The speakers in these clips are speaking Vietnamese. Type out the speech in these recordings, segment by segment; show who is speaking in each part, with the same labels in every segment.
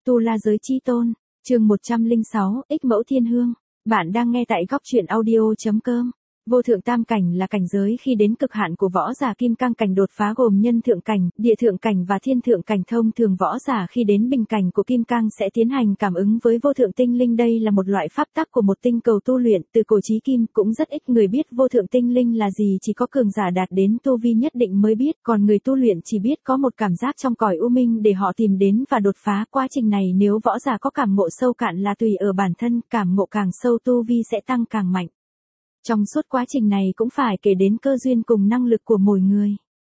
Speaker 1: Tu La Giới Chi Tôn, chương 106, Ích Mẫu Thiên Hương. Bạn đang nghe tại góc truyện audio.com. Vô thượng tam cảnh là cảnh giới khi đến cực hạn của võ giả kim cang cảnh đột phá gồm nhân thượng cảnh, địa thượng cảnh và thiên thượng cảnh. Thông thường võ giả khi đến bình cảnh của kim cang sẽ tiến hành cảm ứng với vô thượng tinh linh. Đây là một loại pháp tắc của một tinh cầu tu luyện từ cổ chí kim, cũng rất ít người biết vô thượng tinh linh là gì, chỉ có cường giả đạt đến tu vi nhất định mới biết, còn người tu luyện chỉ biết có một cảm giác trong cõi u minh để họ tìm đến và đột phá. Quá trình này nếu võ giả có cảm ngộ sâu cạn là tùy ở bản thân, cảm ngộ càng sâu tu vi sẽ tăng càng mạnh. Trong suốt quá trình này cũng phải kể đến cơ duyên cùng năng lực của mỗi người.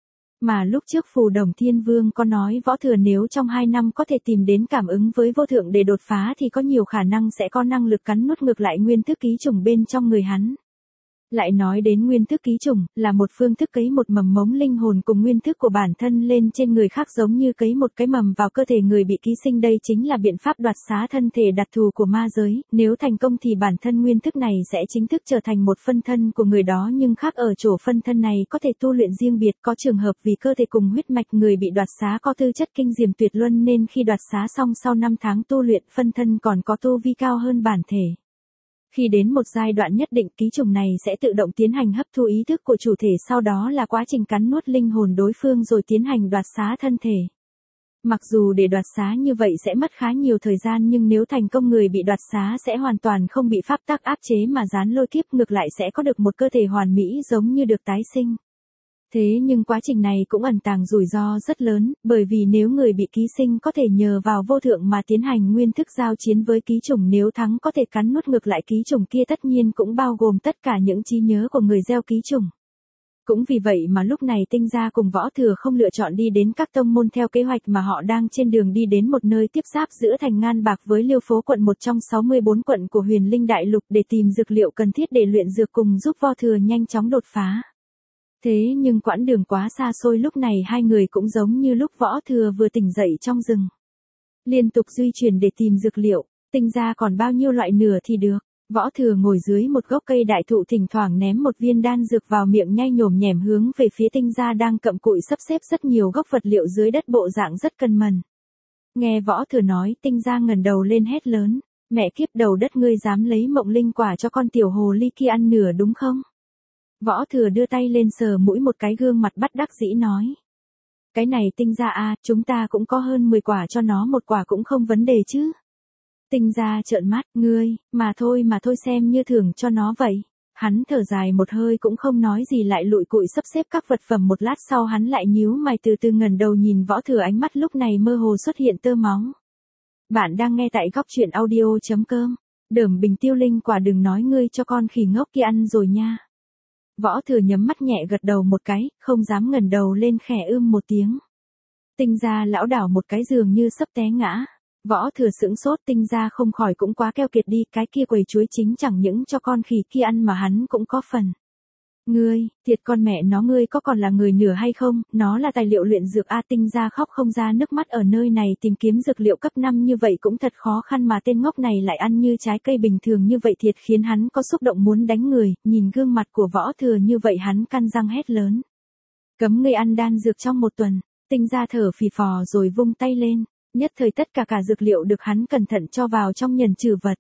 Speaker 1: Mà lúc trước Phù Đồng Thiên Vương có nói võ thừa nếu trong 2 năm có thể tìm đến cảm ứng với vô thượng để đột phá thì có nhiều khả năng sẽ có năng lực cắn nuốt ngược lại nguyên thức ký trùng bên trong người hắn. Lại nói đến nguyên thức ký trùng, là một phương thức cấy một mầm mống linh hồn cùng nguyên thức của bản thân lên trên người khác, giống như cấy một cái mầm vào cơ thể người bị ký sinh. Đây chính là biện pháp đoạt xá thân thể đặc thù của ma giới, nếu thành công thì bản thân nguyên thức này sẽ chính thức trở thành một phân thân của người đó, nhưng khác ở chỗ phân thân này có thể tu luyện riêng biệt. Có trường hợp vì cơ thể cùng huyết mạch người bị đoạt xá có tư chất kinh diệm tuyệt luân nên khi đoạt xá xong sau 5 tháng tu luyện, phân thân còn có tu vi cao hơn bản thể. Khi đến một giai đoạn nhất định, ký trùng này sẽ tự động tiến hành hấp thu ý thức của chủ thể, sau đó là quá trình cắn nuốt linh hồn đối phương rồi tiến hành đoạt xá thân thể. Mặc dù để đoạt xá như vậy sẽ mất khá nhiều thời gian, nhưng nếu thành công, người bị đoạt xá sẽ hoàn toàn không bị pháp tắc áp chế mà gián lôi kiếp, ngược lại sẽ có được một cơ thể hoàn mỹ giống như được tái sinh. Thế nhưng quá trình này cũng ẩn tàng rủi ro rất lớn, bởi vì nếu người bị ký sinh có thể nhờ vào vô thượng mà tiến hành nguyên thức giao chiến với ký trùng, nếu thắng có thể cắn nuốt ngược lại ký trùng kia, tất nhiên cũng bao gồm tất cả những trí nhớ của người gieo ký trùng. Cũng vì vậy mà lúc này Tinh Gia cùng Võ Thừa không lựa chọn đi đến các tông môn theo kế hoạch, mà họ đang trên đường đi đến một nơi tiếp giáp giữa thành Ngan Bạc với Liêu Phố quận, một trong 64 quận của Huyền Linh Đại Lục, để tìm dược liệu cần thiết để luyện dược cùng giúp Võ Thừa nhanh chóng đột phá. Thế nhưng quãng đường quá xa xôi, lúc này hai người cũng giống như lúc Võ Thừa vừa tỉnh dậy trong rừng. Liên tục di chuyển để tìm dược liệu, Tinh Gia còn bao nhiêu loại nửa thì được. Võ Thừa ngồi dưới một gốc cây đại thụ, thỉnh thoảng ném một viên đan dược vào miệng, nhai nhổm nhẻm hướng về phía Tinh Gia đang cặm cụi sắp xếp rất nhiều gốc vật liệu dưới đất, bộ dạng rất cân mẫn. Nghe Võ Thừa nói, Tinh Gia ngẩng đầu lên hét lớn: "Mẹ kiếp đầu đất, ngươi dám lấy mộng linh quả cho con tiểu hồ ly kia ăn nửa đúng không?" Võ Thừa đưa tay lên sờ mũi một cái, gương mặt bất đắc dĩ nói: "Cái này Tinh Gia à, chúng ta cũng có hơn 10 quả, cho nó một quả cũng không vấn đề chứ." Tinh Gia trợn mắt: "Ngươi, mà thôi xem như thưởng cho nó vậy." Hắn thở dài một hơi cũng không nói gì, lại lụi cụi sắp xếp các vật phẩm. Một lát sau hắn lại nhíu mày từ từ ngẩng đầu nhìn Võ Thừa, ánh mắt lúc này mơ hồ xuất hiện tơ máu. Bạn đang nghe tại góc truyện audio.com. Đởm bình tiêu linh quả, đừng nói ngươi cho con khỉ ngốc kia ăn rồi nha. Võ Thừa nhắm mắt nhẹ gật đầu một cái, không dám ngẩng đầu lên, khẽ một tiếng. Tinh Gia lão đảo một cái dường như sắp té ngã. Võ Thừa sững sốt, Tinh Gia không khỏi cũng quá keo kiệt đi, cái kia quầy chuối chính chẳng những cho con khỉ kia ăn mà hắn cũng có phần. Ngươi, thiệt con mẹ nó, ngươi có còn là người nửa hay không, nó là tài liệu luyện dược a. Tinh Gia khóc không ra nước mắt, ở nơi này tìm kiếm dược liệu cấp 5 như vậy cũng thật khó khăn, mà tên ngốc này lại ăn như trái cây bình thường như vậy, thiệt khiến hắn có xúc động muốn đánh người. Nhìn gương mặt của Võ Thừa như vậy, hắn căn răng hét lớn: "Cấm ngươi ăn đan dược trong 1 tuần." Tinh Gia thở phì phò rồi vung tay lên, nhất thời tất cả dược liệu được hắn cẩn thận cho vào trong nhẫn trừ vật.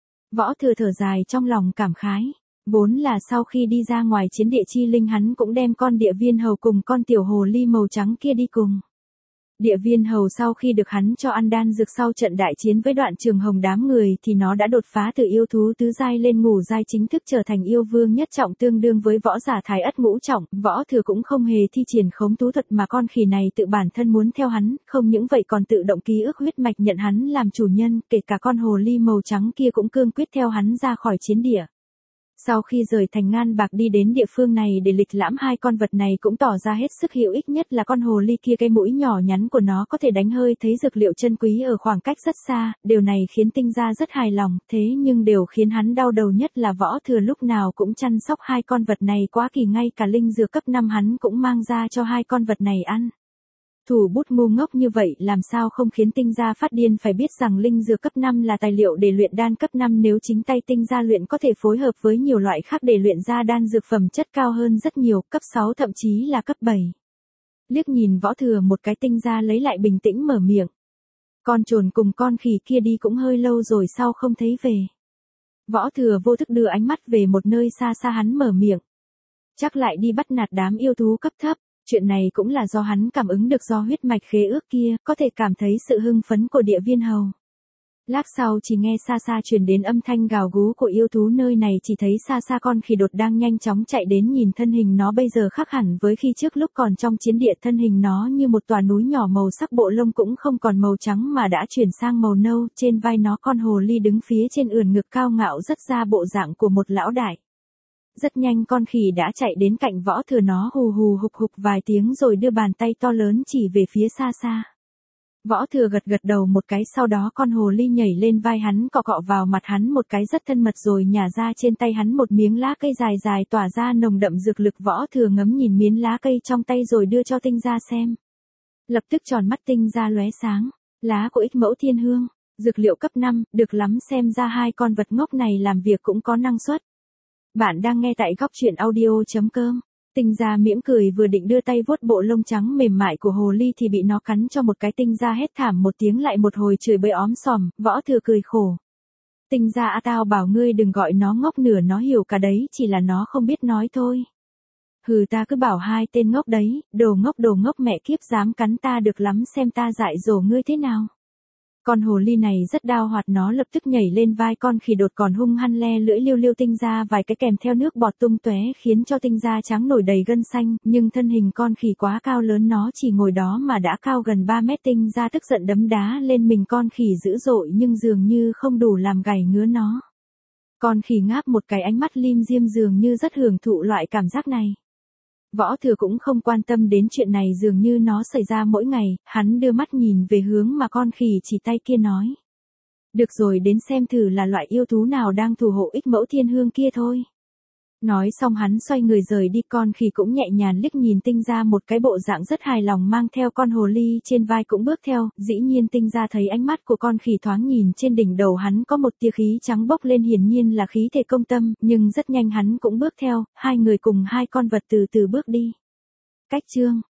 Speaker 1: Võ Thừa thở dài trong lòng cảm khái. Vốn là sau khi đi ra ngoài chiến địa chi linh, hắn cũng đem con địa viên hầu cùng con tiểu hồ ly màu trắng kia đi cùng. Địa viên hầu sau khi được hắn cho ăn đan dược sau trận đại chiến với Đoạn Trường Hồng đám người thì nó đã đột phá từ yêu thú tứ giai lên ngũ giai, chính thức trở thành yêu vương nhất trọng, tương đương với võ giả thái ất ngũ trọng. Võ Thừa cũng không hề thi triển khống thú thuật, mà con khỉ này tự bản thân muốn theo hắn, không những vậy còn tự động ký ức huyết mạch nhận hắn làm chủ nhân, kể cả con hồ ly màu trắng kia cũng cương quyết theo hắn ra khỏi chiến địa. Sau khi rời thành Ngan Bạc đi đến địa phương này để lịch lãm, hai con vật này cũng tỏ ra hết sức hữu ích, nhất là con hồ ly kia, cái mũi nhỏ nhắn của nó có thể đánh hơi thấy dược liệu chân quý ở khoảng cách rất xa, điều này khiến Tinh Gia rất hài lòng. Thế nhưng điều khiến hắn đau đầu nhất là Võ Thừa lúc nào cũng chăm sóc hai con vật này quá kỳ, ngay cả linh dược cấp 5 hắn cũng mang ra cho hai con vật này ăn. Thủ bút ngu ngốc như vậy làm sao không khiến Tinh Gia phát điên, phải biết rằng linh dược cấp 5 là tài liệu để luyện đan cấp 5, nếu chính tay Tinh Gia luyện có thể phối hợp với nhiều loại khác để luyện ra đan dược phẩm chất cao hơn rất nhiều, cấp 6 thậm chí là cấp 7. Liếc nhìn Võ Thừa một cái, Tinh Gia lấy lại bình tĩnh mở miệng: Con trồn cùng con khỉ kia đi cũng hơi lâu rồi sao không thấy về. Võ Thừa vô thức đưa ánh mắt về một nơi xa xa, hắn mở miệng. Chắc lại đi bắt nạt đám yêu thú cấp thấp, chuyện này cũng là do hắn cảm ứng được do huyết mạch khế ước kia, có thể cảm thấy sự hưng phấn của địa viên hầu. Lát sau chỉ nghe xa xa truyền đến âm thanh gào gú của yêu thú, nơi này chỉ thấy xa xa con khỉ đột đang nhanh chóng chạy đến, nhìn thân hình nó bây giờ khác hẳn với khi trước lúc còn trong chiến địa, thân hình nó như một tòa núi nhỏ, màu sắc bộ lông cũng không còn màu trắng mà đã chuyển sang màu nâu, trên vai nó con hồ ly đứng phía trên ườn ngực cao ngạo rất ra bộ dạng của một lão đại. Rất nhanh con khỉ đã chạy đến cạnh Võ Thừa, nó hù hù hục hục vài tiếng rồi đưa bàn tay to lớn chỉ về phía xa xa. Võ Thừa gật gật đầu một cái, sau đó con hồ ly nhảy lên vai hắn, cọ cọ vào mặt hắn một cái rất thân mật rồi nhả ra trên tay hắn một miếng lá cây dài dài tỏa ra nồng đậm dược lực. Võ Thừa ngắm nhìn miếng lá cây trong tay rồi đưa cho Tinh Gia xem. Lập tức tròn mắt Tinh Gia lóe sáng, lá của Ích Mẫu Thiên Hương, dược liệu cấp 5, được lắm, xem ra hai con vật ngốc này làm việc cũng có năng suất. Bạn đang nghe tại góc truyện audio.com. Tinh Gia mỉm cười vừa định đưa tay vuốt bộ lông trắng mềm mại của hồ ly thì bị nó cắn cho một cái. Tinh Gia hét thảm một tiếng, lại một hồi chửi bới óm sòm. Võ Thừa cười khổ. Tinh Gia tao bảo ngươi đừng gọi nó ngốc nữa, nó hiểu cả đấy, chỉ là nó không biết nói thôi. Hừ, ta cứ bảo hai tên ngốc đấy, đồ ngốc mẹ kiếp, dám cắn ta được lắm, xem ta dạy dỗ ngươi thế nào. Con hồ ly này rất đao hoạt, nó lập tức nhảy lên vai con khỉ đột, còn hung hăng le lưỡi liêu liêu Tinh Gia vài cái kèm theo nước bọt tung tóe, khiến cho Tinh Gia trắng nổi đầy gân xanh, nhưng thân hình con khỉ quá cao lớn, nó chỉ ngồi đó mà đã cao gần 3 mét. Tinh Gia tức giận đấm đá lên mình con khỉ dữ dội nhưng dường như không đủ làm gầy ngứa nó. Con khỉ ngáp một cái, ánh mắt lim diêm, dường như rất hưởng thụ loại cảm giác này. Võ Thừa cũng không quan tâm đến chuyện này, dường như nó xảy ra mỗi ngày, hắn đưa mắt nhìn về hướng mà con khỉ chỉ tay kia nói. Được rồi, đến xem thử là loại yêu thú nào đang thủ hộ Ích Mẫu Thiên Hương kia thôi. Nói xong hắn xoay người rời đi, con khỉ cũng nhẹ nhàng liếc nhìn Tinh Gia một cái, bộ dạng rất hài lòng, mang theo con hồ ly trên vai cũng bước theo. Dĩ nhiên Tinh Gia thấy ánh mắt của con khỉ thoáng nhìn trên đỉnh đầu hắn có một tia khí trắng bốc lên, hiển nhiên là khí thể công tâm, nhưng rất nhanh hắn cũng bước theo, hai người cùng hai con vật từ từ bước đi. Cách chương